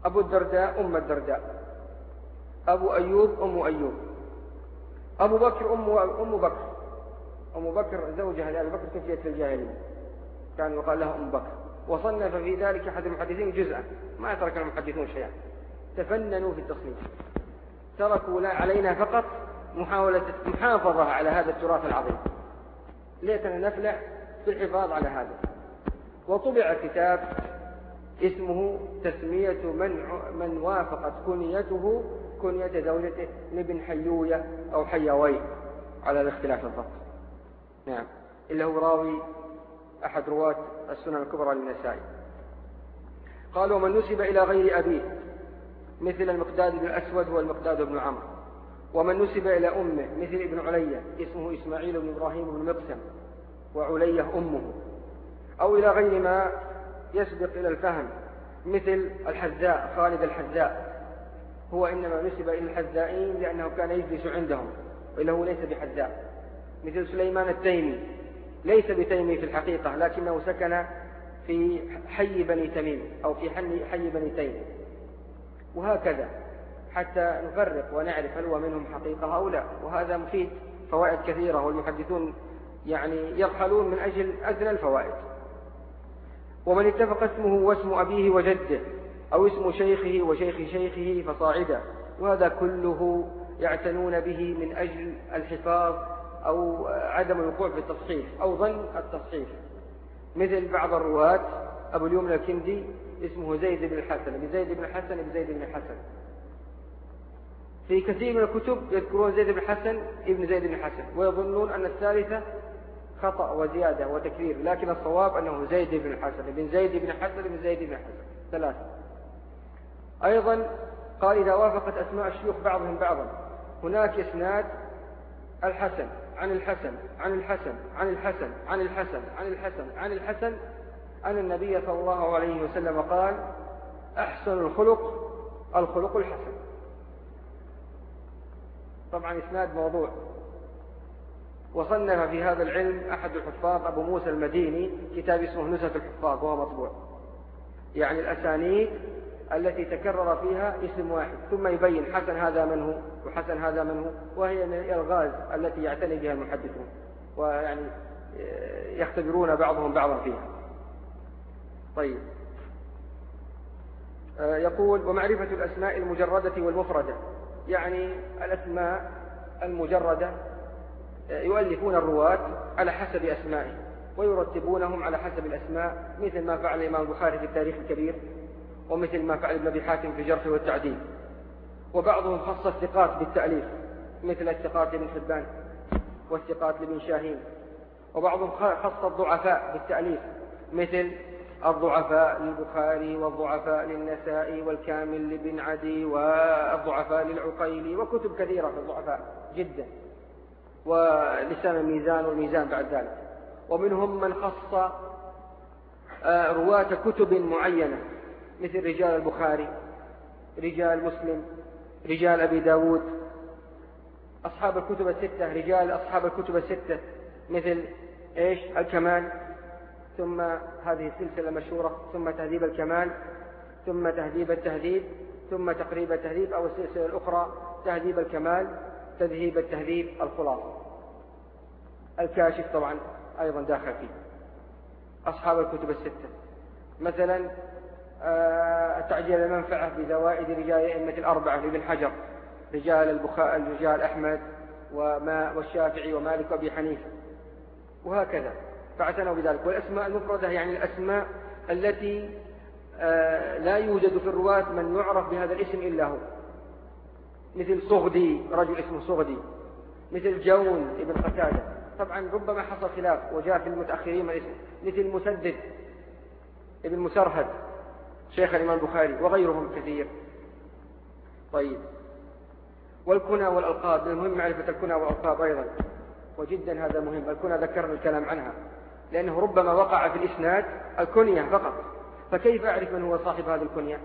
أبو الدرداء أم الدرداء، أبو أيوب أم أيوب، أبو بكر أم أم بكر، أم بكر زوجها لأبي بكر توفيت في الجاهلية، كان يقال لها أم بكر. وصنف في ذلك أحد المحدثين جزءا، ما ترك المحدثون شيئا، تفننوا في التصنيف، تركوا لا علينا فقط محاولة محافظة على هذا التراث العظيم، ليتنا نفلح بالحفاظ على هذا. وطبع كتاب اسمه تسمية من من وافقت كنيته كنية زوجته لابن حيوية أو حيوي على الاختلاف الضبط. نعم، إلا هو راوي أحد رواة السنن الكبرى للنسائي. قال: ومن نسب إلى غير أبيه مثل المقداد بن الأسود هو المقداد بن عمرو، ومن نسب إلى أمه مثل ابن علية اسمه إسماعيل بن إبراهيم بن مقسم وعلية أمه، أو إلى غير ما يسبق إلى الفهم مثل الحذاء خالد الحذاء، هو إنما نسب إلى الحذائين لأنه كان يجلس عندهم، وإلا هو ليس بحذاء. مثل سليمان التيمي، ليس بتيمي في الحقيقة لكنه سكن في حي بني تميم أو في حي بني تيم، وهكذا حتى نفرق ونعرف هل هو منهم حقيقة أو لا. وهذا مفيد، فوائد كثيرة، والمحدثون يعني يرحلون من أجل أدنى الفوائد. ومن اتفق اسمه واسم أبيه وجده أو اسم شيخه وشيخ شيخه فصاعدا، وهذا كله يعتنون به من أجل الحفاظ أو عدم الوقوع في التصحيف أو ظن التصحيف. مثل بعض الرواة أبو اليمن الكندي اسمه زيد بن الحسن بن زيد بن الحسن بن زيد بن الحسن، في كثير من الكتب يذكرون زيد بن الحسن ابن زيد بن الحسن، ويظنون أن الثالثة خطأ وزيادة وتكرير، لكن الصواب أنه زيد بن الحسن بن زيد بن الحسن بن زيد بن الحسن ثلاثة. أيضا قال: إذا وافقت أسماء الشيوخ بعضهم بعضا، هناك إسناد الحسن عن الحسن عن الحسن عن الحسن عن الحسن عن الحسن عن الحسن أن النبي صلى الله عليه وسلم قال: أحسن الخلق الخلق الحسن. طبعا إسناد موضوع. وصنف في هذا العلم أحد الحفاظ أبو موسى المديني كتاب اسمه نزهة الحفاظ وهو مطبوع، يعني الأسانيد التي تكرر فيها اسم واحد، ثم يبين حسن هذا من هو وحسن هذا من هو، وهي من الألغاز التي يعتني بها المحدثون، ويعني يختبرون بعضهم بعضا فيها. طيب، يقول: ومعرفة الأسماء المجردة والمفردة، يعني الأسماء المجردة يؤلفون الرواة على حسب أسمائهم ويرتبونهم على حسب الأسماء، مثل ما فعل الإمام البخاري في التاريخ الكبير، ومثل ما فعل ابن أبي حاتم في الجرح والتعديل. وبعضهم خص الثقات بالتأليف مثل الثقات لابن حبان والثقات لابن شاهين، وبعضهم خص الضعفاء بالتأليف مثل الضعفاء للبخاري والضعفاء للنسائي والكامل لابن عدي والضعفاء للعقيلي، وكتب كثيرة في الضعفاء جدا، ولسان الميزان والميزان بعد ذلك. ومنهم من خص رواة كتب معينة مثل رجال البخاري، رجال مسلم، رجال أبي داود، أصحاب الكتب الستة، رجال أصحاب الكتب الستة مثل إيش الكمال، ثم هذه السلسلة مشهورة، ثم تهذيب الكمال، ثم تهذيب التهذيب، ثم تقريب التهذيب، أو السلسلة الأخرى تهذيب الكمال، تذهيب التهذيب، الخلاصة. الكاشف طبعا أيضا داخل فيه. أصحاب الكتب الستة مثلا تعجيل المنفعة بزوائد رجال أئمة الأربعة لابن حجر، رجال البخاري، رجال أحمد وما والشافعي ومالك وأبي حنيفة، وهكذا، فاعتنوا بذلك. والأسماء المفردة يعني الأسماء التي لا يوجد في الرواة من يعرف بهذا الاسم إلا هو، مثل صغدي، رجل اسمه صغدي، مثل جون ابن قتادة، طبعا ربما حصل خلاف وجاء في المتأخرين من اسمه، مثل مسدد ابن مسرهد شيخ الإمام البخاري، وغيرهم كثير. طيب، والكنى والألقاب، من المهم معرفة الكنى والألقاب أيضا، وجدا هذا مهم. الكنى ذكرنا الكلام عنها لأنه ربما وقع في الإسناد الكنية فقط، فكيف أعرف من هو صاحب هذه الكنية؟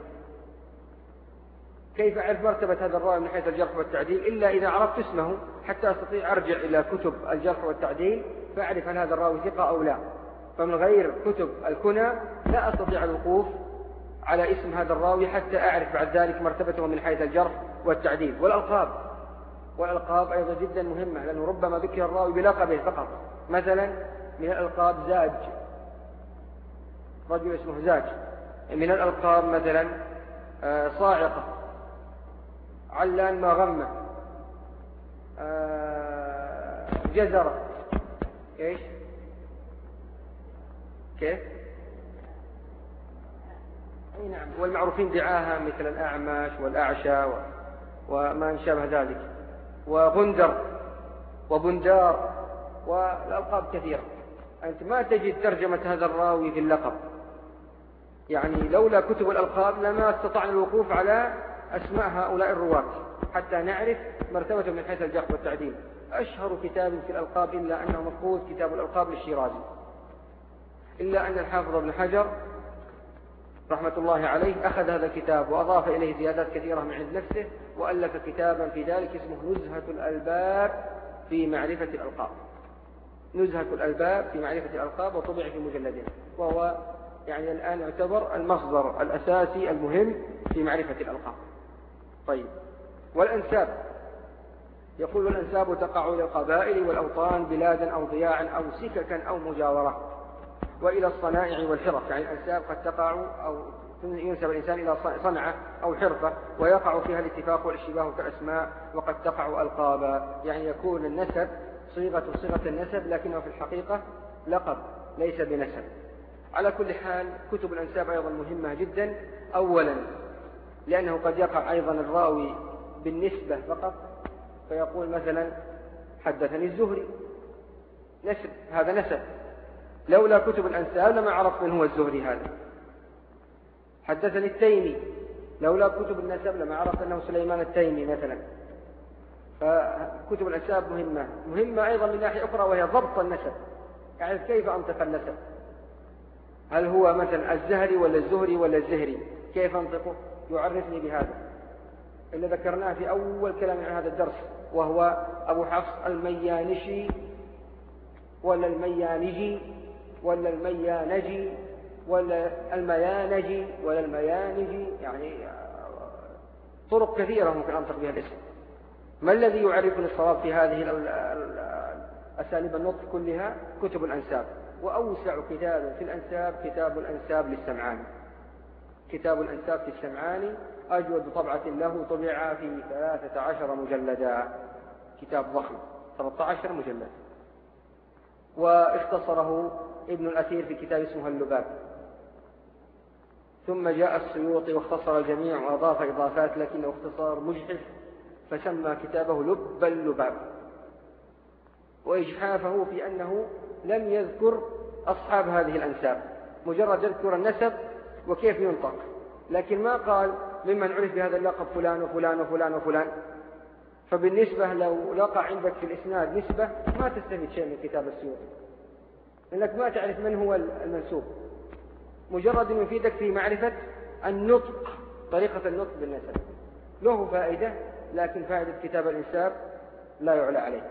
كيف أعرف مرتبة هذا الراوي من حيث الجرح والتعديل إلا إذا عرفت اسمه، حتى أستطيع أرجع إلى كتب الجرح والتعديل فأعرف هل هذا الراوي ثقة أو لا. فمن غير كتب الكنى لا أستطيع الوقوف على اسم هذا الراوي حتى أعرف بعد ذلك مرتبته من حيث الجرح والتعديل. والألقاب والألقاب أيضا جدا مهمة، لأنه ربما ذكر الراوي بلقبه فقط. مثلا من الألقاب زاج، رجل اسمه زاج. من الألقاب مثلا صاعقة، علان ما غمة، جزرة، ايش كيف اي نعم، والمعروفين دعاها مثل الأعمش والأعشى وما شابه ذلك، وغندر وبندار، والألقاب كثيرة. أنت ما تجد ترجمة هذا الراوي في اللقب، يعني لولا كتب الألقاب لما استطعنا الوقوف على أسماء هؤلاء الرواة حتى نعرف مرتبة من حيث الجرح والتعديل. أشهر كتاب في الألقاب إلا أنه مفقود كتاب الألقاب للشيرازي، إلا أن الحافظ ابن حجر رحمة الله عليه أخذ هذا الكتاب وأضاف إليه زيادات كثيرة من عند نفسه، وألف كتابا في ذلك اسمه نزهة الألباب في معرفة الألقاب. نزهة الألباب في معرفة الألقاب، وطبع في مجلدين، وهو يعني الآن يعتبر المصدر الأساسي المهم في معرفة الألقاب. طيب، والأنساب، يقول الأنساب تقع للقبائل والأوطان بلادا أو ضياعا أو سككا أو مجاورة، وإلى الصنائع والحرف. يعني الأنساب قد تقع أو ينسب الإنسان إلى صنعة أو حرفة ويقع فيها الاتفاق والاشتباه كالأسماء، وقد تقع ألقابا، يعني يكون النسب صيغة صيغة النسب لكنه في الحقيقة لقب ليس بنسب. على كل حال كتب الأنساب أيضا مهمة جدا، أولا لأنه قد يقع أيضا الراوي بالنسبة فقط، فيقول مثلا حدثني الزهري، نسب، هذا نسب، لولا كتب الأنساب لما عرفت من هو الزهري هذا. حدثني التيمي، لولا كتب النسب لما عرفت أنه سليمان التيمي مثلا. فكتب الأنساب مهمة مهمة أيضا من ناحية أخرى، وهي ضبط النسب، يعني كيف أنطق النسب، هل هو مثلا الزهري ولا الزهري ولا الزهري، كيف أنطقه، يعرفني بهذا اللي ذكرناه في أول كلام عن هذا الدرس، وهو أبو حفص الميانشي ولا الميانجي ولا الميانجي ولا الميانجي ولا الميانجي، يعني طرق كثيرة ممكن أنطق بها الاسم. ما الذي يعرفني الصواب في هذه أساليب النطق كلها؟ كتب الأنساب. وأوسع كتاب في الأنساب كتاب الأنساب للسمعاني. كتاب الأنساب في السمعاني أجود طبعة له، طبع في ثلاثة عشر مجلدا، كتاب ضخم، ثلاثة عشر مجلد. واختصره ابن الأثير في كتاب اسمه اللباب. ثم جاء السيوطي واختصر الجميع وأضاف إضافات، لكنه اختصار مجحف، فسمى كتابه لب اللباب، وإجحافه في أنه لم يذكر أصحاب هذه الأنساب، مجرد يذكر النسب وكيف ينطق، لكن ما قال ممن عرف بهذا اللقب فلان وفلان وفلان وفلان. فبالنسبة لو لقى عندك في الإسناد نسبة ما تستفيد شيء من كتاب السيوطي، لأنك ما تعرف من هو المنسوب، مجرد أن يفيدك في معرفة النطق، طريقة النطق بالنسب، له فائدة، لكن فائدة كتاب الأنساب لا يعلى عليه.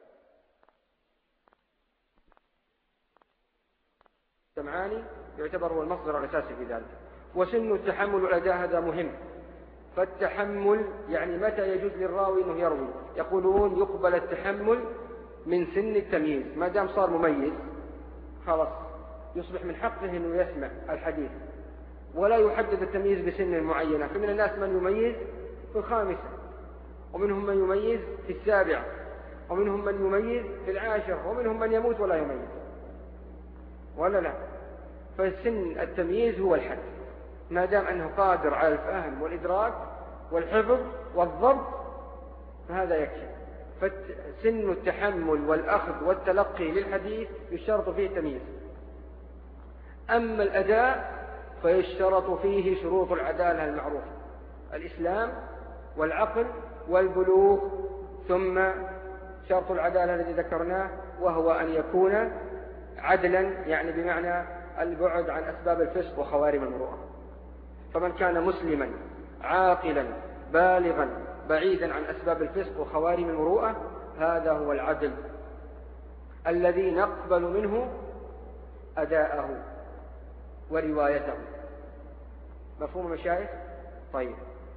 السمعاني يعتبر هو المصدر الأساسي في ذلك. وسن التحمل والأداء هذا مهم. فالتحمل يعني متى يجوز للراوي أنه يروي، يقولون يقبل التحمل من سن التمييز، ما دام صار مميز خلاص يصبح من حقه أنه يسمع الحديث، ولا يحدد التمييز بسن معينة. فمن الناس من يميز في الخامسة، ومنهم من يميز في السابعة، ومنهم من يميز في العاشرة، ومنهم من يموت ولا يميز، ولا لا. فسن التمييز هو الحد، ما دام أنه قادر على الفهم والإدراك والحفظ والضبط فهذا يكفي. فسن التحمل والأخذ والتلقي للحديث يشترط فيه التمييز. أما الأداء فيشترط فيه شروط العدالة المعروفة، الإسلام والعقل والبلوغ، ثم شرط العدالة الذي ذكرناه وهو أن يكون عدلا، يعني بمعنى البعد عن أسباب الفسق وخوارم المروءة. فمن كان مسلما عاقلا بالغا بعيدا عن أسباب الفسق وخوارم المروءة هذا هو العدل الذي نقبل منه أداءه وروايته. مفهوم المشايخ؟ طيب،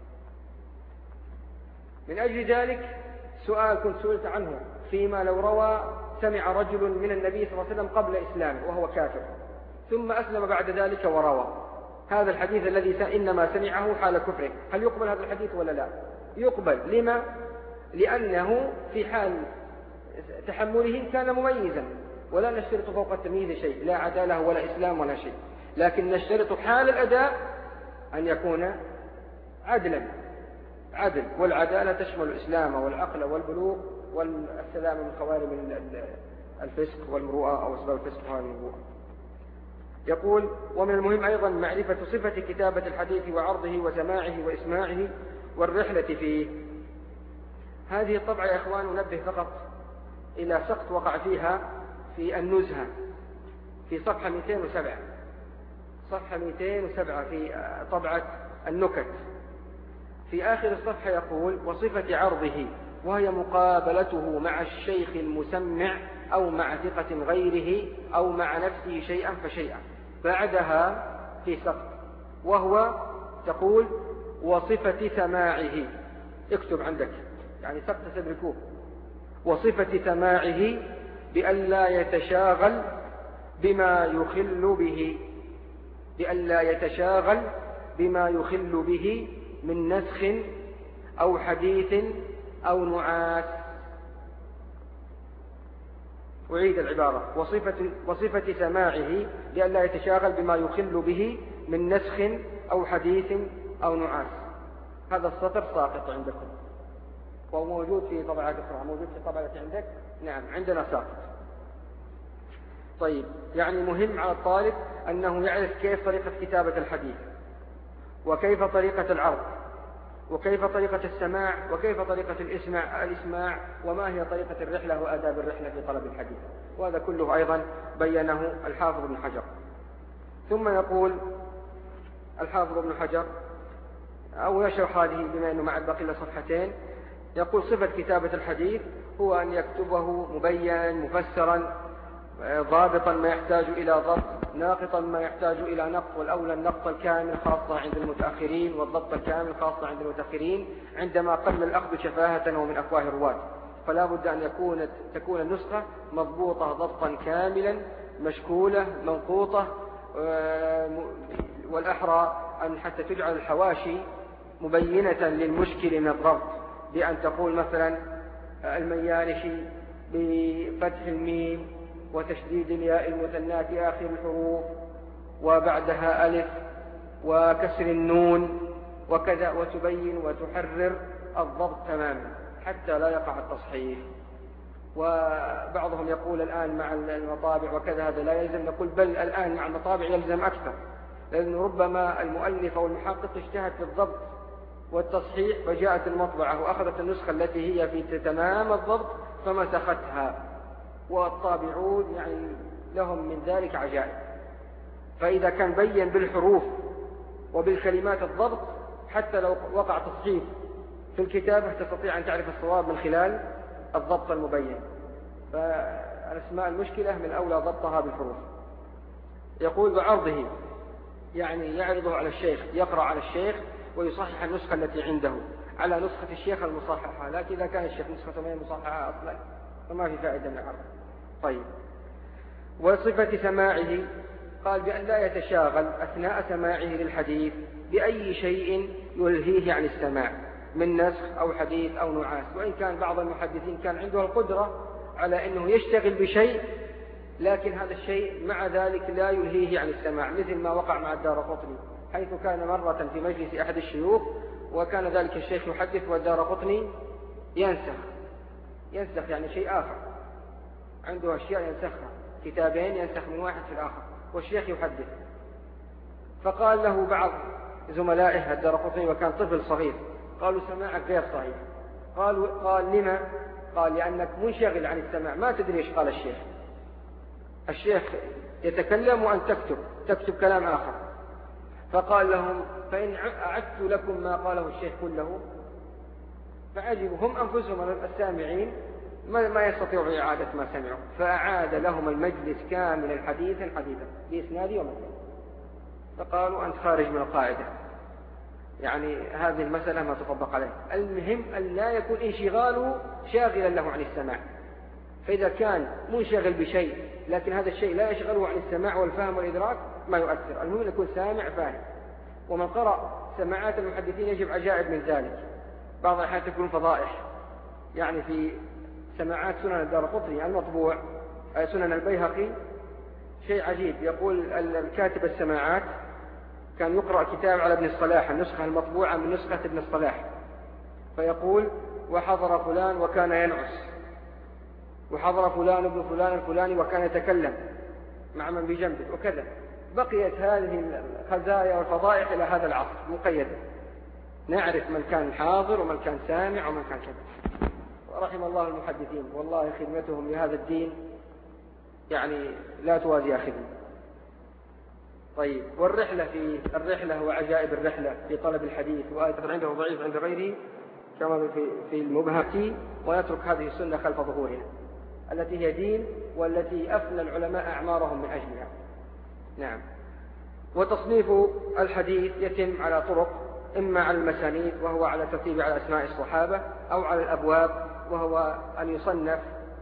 من أجل ذلك سؤال كنت سئلت عنه فيما لو روى سمع رجل من النبي صلى الله عليه وسلم قبل إسلامه وهو كافر ثم أسلم بعد ذلك وروى هذا الحديث الذي إنما سمعه حال كفره، هل يقبل هذا الحديث ولا لا؟ يقبل. لما؟ لأنه في حال تحمله كان مميزا، ولا نشترط فوق التمييز شيء، لا عدالة ولا إسلام ولا شيء، لكن نشترط حال الأداء أن يكون عدلا عدل، والعدالة تشمل الإسلام والعقل والبلوغ والسلام من خوارم الفسق والمروءة أو أسباب الفسق وخوارم المروءة. يقول: ومن المهم أيضا معرفة صفة كتابة الحديث وعرضه وسماعه وإسماعه والرحلة فيه. هذه الطبعة يا إخوان ننبه فقط إلى سقط وقع فيها في النزهة في صفحة مئتين وسبعة، صفحة مئتين وسبعة في طبعة النكت، في آخر الصفحة يقول: وصفة عرضه، وهي مقابلته مع الشيخ المسمع أو مع ثقة غيره أو مع نفسه شيئا فشيئا. بعدها في سقط، وهو تقول: وصفة سماعه، اكتب عندك يعني سقط تدركوه، وصفة سماعه بألا يتشاغل بما يخل به، بألا يتشاغل بما يخل به من نسخ أو حديث أو نعاس. أعيد العبارة: وصفة, وصفة سماعه لئلا يتشاغل بما يخل به من نسخ أو حديث أو نعاس. هذا السطر ساقط عندكم، وهو موجود في طبعات أخرى، موجود في طبعة عندك؟ نعم، عندنا ساقط. طيب، يعني مهم على الطالب أنه يعرف كيف طريقة كتابة الحديث، وكيف طريقة العرض، وكيف طريقة السماع، وكيف طريقة الإسماع, الإسماع وما هي طريقة الرحلة وآداب الرحلة في طلب الحديث. وهذا كله أيضا بينه الحافظ ابن حجر. ثم يقول الحافظ ابن حجر، أو يشرح هذه بما أنه مع الباقي إلى صفحتين، يقول: صفة كتابة الحديث هو أن يكتبه مبين مفسرا ضابطا ما يحتاج إلى ضبط، ناقطا ما يحتاج إلى نقط، والأولى النقط الكامل خاصة عند المتأخرين، والضبط الكامل خاصة عند المتأخرين عندما قل الأخذ شفاهة ومن أفواه الرواة. فلا بد أن يكون تكون النسخة مضبوطة ضبطا كاملا مشكولة منقوطة، والأحرى أن حتى تجعل الحواشي مبينة للمشكل من الضبط، بأن تقول مثلا الميانشي بفتح الميم وتشديد الياء المثنى في آخر الحروف وبعدها ألف وكسر النون وكذا، وتبين وتحرر الضبط تماما حتى لا يقع التصحيح. وبعضهم يقول الآن مع المطابع وكذا، هذا لا يلزم. نقول بل الآن مع المطابع يلزم أكثر، لأن ربما المؤلف أو المحقق اجتهد في الضبط والتصحيح فجاءت المطبعة وأخذت النسخة التي هي في تمام الضبط فمسختها، والطابعون يعني لهم من ذلك عجائب. فإذا كان بين بالحروف وبالكلمات الضبط، حتى لو وقع تصحيح في الكتابة تستطيع أن تعرف الصواب من خلال الضبط المبين. فالأسماء المشكلة من أولى ضبطها بالحروف. يقول: بعرضه، يعني يعرضه على الشيخ، يقرأ على الشيخ ويصحح النسخة التي عنده على نسخة الشيخ المصححة، لكن إذا كان الشيخ نسخة ما مصححة أصلا فما في فائدة من العرض. طيب، وصفة سماعه قال: بأن لا يتشاغل أثناء سماعه للحديث بأي شيء يلهيه عن السماع من نسخ أو حديث أو نعاس. وإن كان بعض المحدثين كان عنده القدرة على أنه يشتغل بشيء، لكن هذا الشيء مع ذلك لا يلهيه عن السماع، مثل ما وقع مع الدارقطني، حيث كان مرة في مجلس أحد الشيوخ وكان ذلك الشيخ يحدث والدارقطني ينسخ ينسخ يعني شيء آخر، عنده أشياء ينسخها، كتابين ينسخ من واحد في الآخر، والشيخ يحدث. فقال له بعض زملائه الدارقطني وكان طفل صغير، قالوا: سماعك غير صحيح. قالوا: قال: لما؟ قال: لأنك منشغل عن السماع، ما تدري ايش قال الشيخ. الشيخ يتكلم وأن تكتب تكتب كلام آخر. فقال لهم: فإن أعدت لكم ما قاله الشيخ كله. فعجبوا هم أنفسهم السامعين ما يستطيعوا إعادة ما سمعوا، فأعاد لهم المجلس كاملا حديثا حديثا بإسناد ومتن. فقالوا: أنت خارج من القاعدة، يعني هذه المسألة ما تطبق عليه. المهم أن لا يكون انشغاله شاغلا له عن السماع. فإذا كان منشغل بشيء لكن هذا الشيء لا يشغله عن السماع والفهم والإدراك ما يؤثر. المهم أن يكون سامع فاهم. ومن قرأ سماعات المحدثين يجب عجائب من ذلك. بعض الأحيان تكون فضائح، يعني في سماعات سنن الدارقطني المطبوع سنن البيهقي شيء عجيب. يقول الكاتب السماعات كان يقرأ كتاب على ابن الصلاح، النسخة المطبوعة من نسخة ابن الصلاح، فيقول وحضر فلان وكان ينعس، وحضر فلان ابن فلان الفلاني وكان يتكلم مع من بجنبه وكذا. بقيت هذه الخزايا والفضائح إلى هذا العصر مقيدة، نعرف من كان حاضر ومن كان سامع ومن كان كذا. ورحم الله المحدثين، والله خدمتهم لهذا الدين يعني لا توازي خدمة. طيب، والرحلة في الرحلة وعجائب الرحلة في طلب الحديث، وآية عنده ضعيف عند غيره كما في في المبهمة، ويترك هذه السنة خلف ظهورنا التي هي دين والتي أفنى العلماء أعمارهم من أجلها. نعم. وتصنيف الحديث يتم على طرق، إما على المسانيد وهو على ترتيب على أسماء الصحابة، أو على الأبواب وهو أن يصنف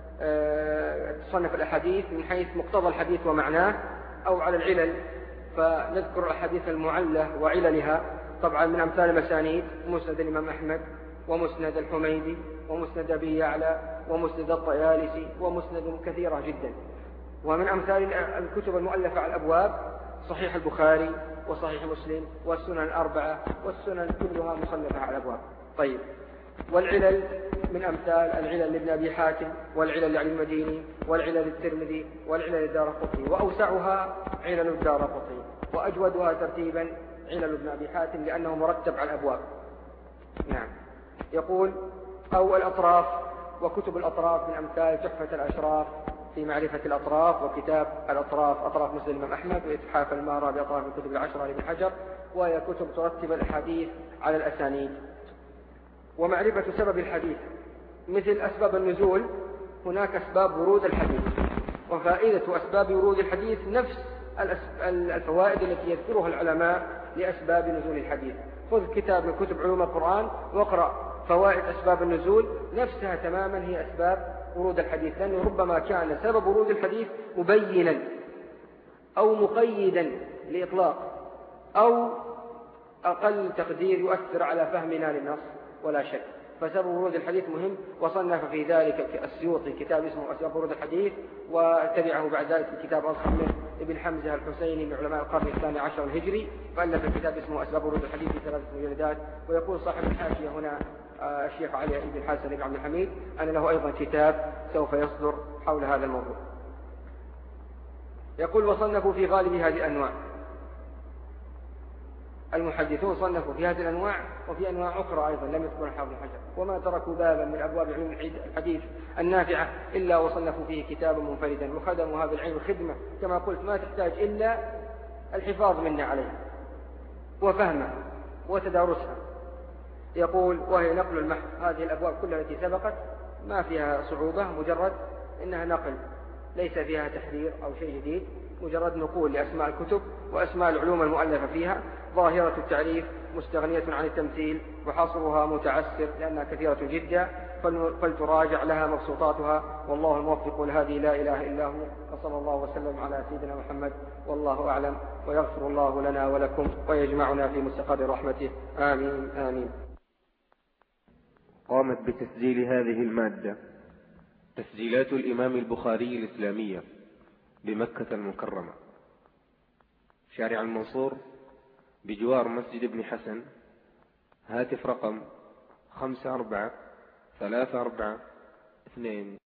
أه تصنف الأحاديث من حيث مقتضى الحديث ومعناه، أو على العلل فنذكر الأحاديث المعلة وعللها. طبعا من أمثال المسانيد مسند الإمام أحمد، ومسند الحميدي، ومسند أبي يعلى، ومسند الطيالسي، ومسند كثيرة جدا. ومن أمثال الكتب المؤلفة على الأبواب صحيح البخاري وصحيح مسلم والسنن الأربعة، والسنن كلها مصنفة على الأبواب. طيب، والعلل من أمثال العلل لابن أبي حاتم، والعلل لعلي المديني، والعلل للترمذي، والعلل للدارقطني، وأوسعها علل الدارقطني، وأجودها ترتيبا علل ابن أبي حاتم لأنه مرتب على الأبواب. نعم. يقول أو الأطراف، وكتب الأطراف من أمثال تحفة الأشراف في معرفة الأطراف، وكتاب الأطراف أطراف مسلم الإمام أحمد، وإتحاف المارة بأطراف الكتب العشرة لابن حجر، وهي كتب ترتب الأحاديث على الأسانيد. ومعرفة سبب الحديث مثل أسباب النزول، هناك أسباب ورود الحديث، وفائدة أسباب ورود الحديث نفس الفوائد التي يذكرها العلماء لأسباب نزول الحديث. خذ كتاب من كتب علوم القرآن واقرأ فوائد أسباب النزول، نفسها تماما هي أسباب ورود الحديث، لأنه ربما كان سبب ورود الحديث مبينا أو مقيدا لإطلاق، أو أقل تقدير يؤثر على فهمنا للنص ولا شك. فسبب ورود الحديث مهم، وصنف في ذلك السيوطي كتاب اسمه أسباب ورود الحديث، وتبعه بعد ذلك كتاب آخر من ابن حمزة الحسيني من علماء القرن الثاني عشر الهجري، فألف كتاب اسمه أسباب ورود الحديث في ثلاثة مجلدات. ويقول صاحب الحاشية هنا الشيخ علي بن حسن بن عبد الحميد أن له أيضا كتاب سوف يصدر حول هذا الموضوع. يقول وصنفوا في غالب هذه الأنواع، المحدثون صنفوا في هذه الأنواع وفي أنواع أخرى أيضا لم يذكرها حافظ الحجر، وما تركوا بابا من أبواب علوم الحديث النافعة إلا وصنفوا فيه كتابا منفردا، وخدموا هذا العلم خدمة كما قلت ما تحتاج إلا الحفاظ منا عليها وفهمها وتدارسها. يقول وهي نقل المحض، هذه الأبواب كلها التي سبقت ما فيها صعوبة، مجرد إنها نقل ليس فيها تحذير أو شيء جديد، مجرد نقول لأسماء الكتب وأسماء العلوم المؤلفة فيها. ظاهرة التعريف مستغنية عن التمثيل، وحصرها متعسر لأنها كثيرة جدا، فلتراجع لها مبسوطاتها. والله الموفق لهذه لا إله إلا هو، وصلى الله وسلم على سيدنا محمد، والله أعلم، ويغفر الله لنا ولكم ويجمعنا في مستقر رحمته، آمين آمين. قامت بتسجيل هذه المادة تسجيلات الإمام البخاري الإسلامية بمكة المكرمة، شارع المنصور بجوار مسجد ابن حسن. هاتف رقم خمسة أربعة ثلاثة أربعة اثنين